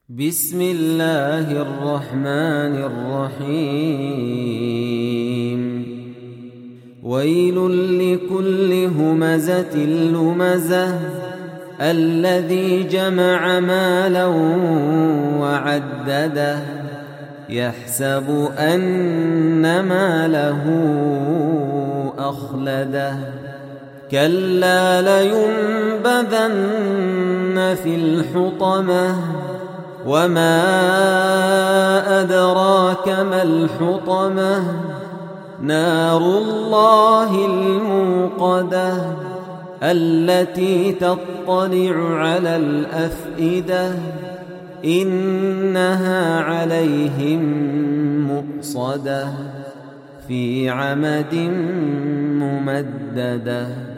بسم الله الرحمن الرحيم ويل لكل همزة لمزة الذي جمع مالا وعدده يحسب أن ماله أخلده كلا لينبذن في الحطمة وما أدراك ما الحطمة نار الله الموقدة التي تطلع على الأفئدة إنها عليهم مؤصدة في عمد ممددة.